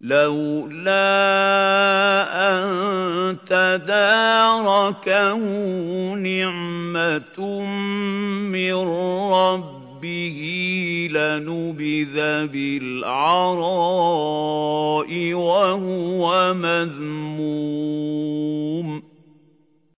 لَّوْلَا أَن تَدَارَكَهُ نِعْمَةٌ مِّن رَّبِّهِ لَنُبِذَ بِالْعَرَاءِ وَهُوَ مَذْمُومٌ